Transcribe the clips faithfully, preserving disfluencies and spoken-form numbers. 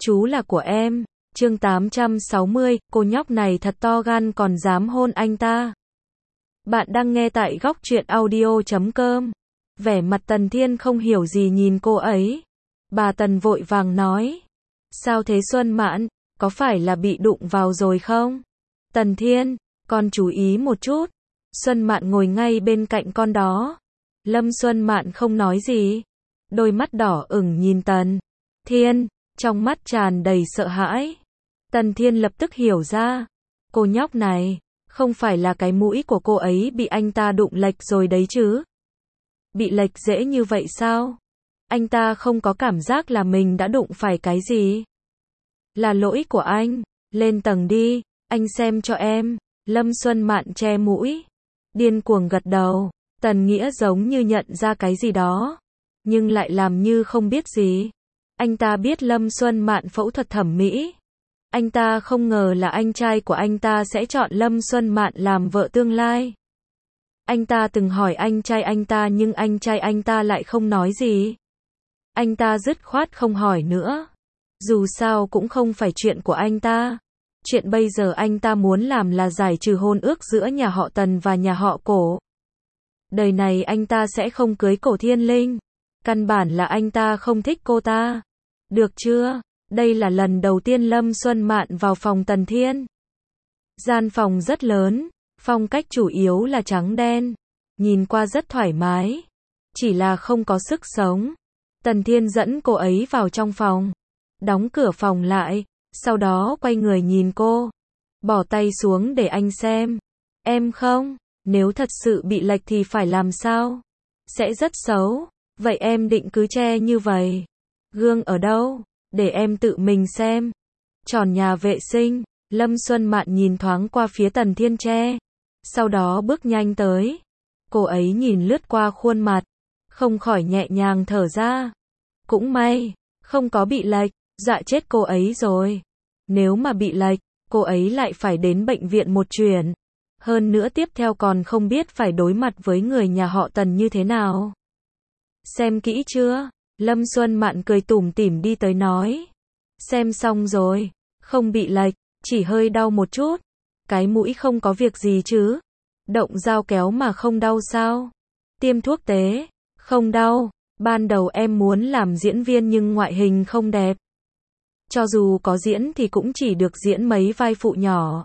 Chú là của em. Chương tám trăm sáu mươi, cô nhóc này thật to gan còn dám hôn anh ta. Bạn đang nghe tại góc truyện audio chấm com. Vẻ mặt Tần Thiên không hiểu gì nhìn cô ấy. Bà Tần vội vàng nói. Sao thế Xuân Mạn, có phải là bị đụng vào rồi không? Tần Thiên, con chú ý một chút. Xuân Mạn ngồi ngay bên cạnh con đó. Lâm Xuân Mạn không nói gì. Đôi mắt đỏ ửng nhìn Tần Thiên, trong mắt tràn đầy sợ hãi. Tần Thiên lập tức hiểu ra. Cô nhóc này, không phải là cái mũi của cô ấy bị anh ta đụng lệch rồi đấy chứ? Bị lệch dễ như vậy sao? Anh ta không có cảm giác là mình đã đụng phải cái gì? Là lỗi của anh. Lên tầng đi, anh xem cho em. Lâm Xuân Mạn che mũi. Điên cuồng gật đầu. Tần Nghĩa giống như nhận ra cái gì đó, nhưng lại làm như không biết gì. Anh ta biết Lâm Xuân Mạn phẫu thuật thẩm mỹ. Anh ta không ngờ là anh trai của anh ta sẽ chọn Lâm Xuân Mạn làm vợ tương lai. Anh ta từng hỏi anh trai anh ta nhưng anh trai anh ta lại không nói gì. Anh ta dứt khoát không hỏi nữa. Dù sao cũng không phải chuyện của anh ta. Chuyện bây giờ anh ta muốn làm là giải trừ hôn ước giữa nhà họ Tần và nhà họ Cổ. Đời này anh ta sẽ không cưới Cổ Thiên Linh. Căn bản là anh ta không thích cô ta. Được chưa? Đây là lần đầu tiên Lâm Xuân Mạn vào phòng Tần Thiên. Gian phòng rất lớn, phong cách chủ yếu là trắng đen. Nhìn qua rất thoải mái. Chỉ là không có sức sống. Tần Thiên dẫn cô ấy vào trong phòng. Đóng cửa phòng lại. Sau đó quay người nhìn cô. Bỏ tay xuống để anh xem. Em không? Nếu thật sự bị lệch thì phải làm sao? Sẽ rất xấu. Vậy em định cứ che như vậy? Gương ở đâu? Để em tự mình xem. Tròn nhà vệ sinh. Lâm Xuân Mạn nhìn thoáng qua phía Tần Thiên che. Sau đó bước nhanh tới. Cô ấy nhìn lướt qua khuôn mặt. Không khỏi nhẹ nhàng thở ra. Cũng may, không có bị lệch. Dọa chết cô ấy rồi. Nếu mà bị lệch, cô ấy lại phải đến bệnh viện một chuyến. Hơn nữa tiếp theo còn không biết phải đối mặt với người nhà họ Tần như thế nào. Xem kỹ chưa? Lâm Xuân Mạn cười tủm tỉm đi tới nói. Xem xong rồi. Không bị lệch, chỉ hơi đau một chút. Cái mũi không có việc gì chứ? Động dao kéo mà không đau sao? Tiêm thuốc tế? Không đau. Ban đầu em muốn làm diễn viên nhưng ngoại hình không đẹp. Cho dù có diễn thì cũng chỉ được diễn mấy vai phụ nhỏ.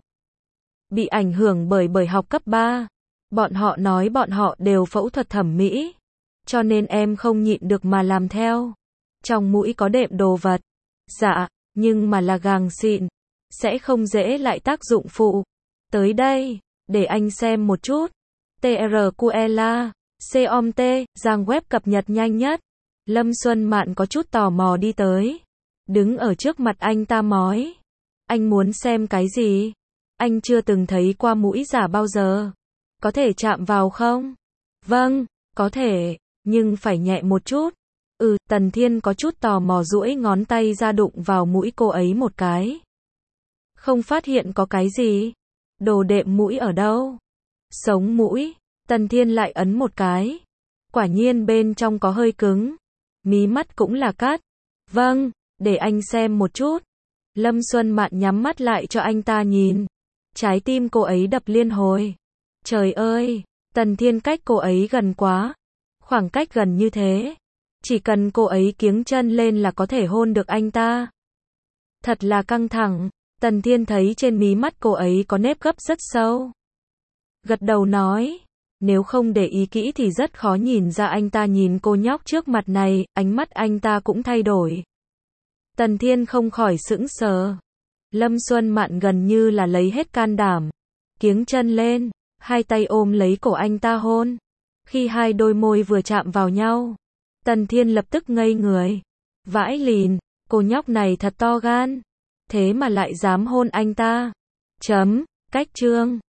Bị ảnh hưởng bởi bởi học cấp ba. Bọn họ nói bọn họ đều phẫu thuật thẩm mỹ. Cho nên em không nhịn được mà làm theo. Trong mũi có đệm đồ vật. Dạ, nhưng mà là gàng xịn. Sẽ không dễ lại tác dụng phụ. Tới đây, để anh xem một chút. tê rờ quy lờ a, com t, trang web cập nhật nhanh nhất. Lâm Xuân Mạn có chút tò mò đi tới. Đứng ở trước mặt anh ta mói. Anh muốn xem cái gì? Anh chưa từng thấy qua mũi giả bao giờ. Có thể chạm vào không? Vâng, có thể, nhưng phải nhẹ một chút. Ừ, Tần Thiên có chút tò mò duỗi ngón tay ra đụng vào mũi cô ấy một cái. Không phát hiện có cái gì. Đồ đệm mũi ở đâu? Sống mũi. Tần Thiên lại ấn một cái. Quả nhiên bên trong có hơi cứng. Mí mắt cũng là cát. Vâng, để anh xem một chút. Lâm Xuân Mạn nhắm mắt lại cho anh ta nhìn. Trái tim cô ấy đập liên hồi. Trời ơi, Tần Thiên cách cô ấy gần quá. Khoảng cách gần như thế. Chỉ cần cô ấy kiếng chân lên là có thể hôn được anh ta. Thật là căng thẳng. Tần Thiên thấy trên mí mắt cô ấy có nếp gấp rất sâu. Gật đầu nói. Nếu không để ý kỹ thì rất khó nhìn ra anh ta nhìn cô nhóc trước mặt này. Ánh mắt anh ta cũng thay đổi. Tần Thiên không khỏi sững sờ. Lâm Xuân Mạn gần như là lấy hết can đảm. Kiếng chân lên, hai tay ôm lấy cổ anh ta hôn. Khi hai đôi môi vừa chạm vào nhau, Tần Thiên lập tức ngây người. Vãi lìn, cô nhóc này thật to gan. Thế mà lại dám hôn anh ta. Chấm, cách chương.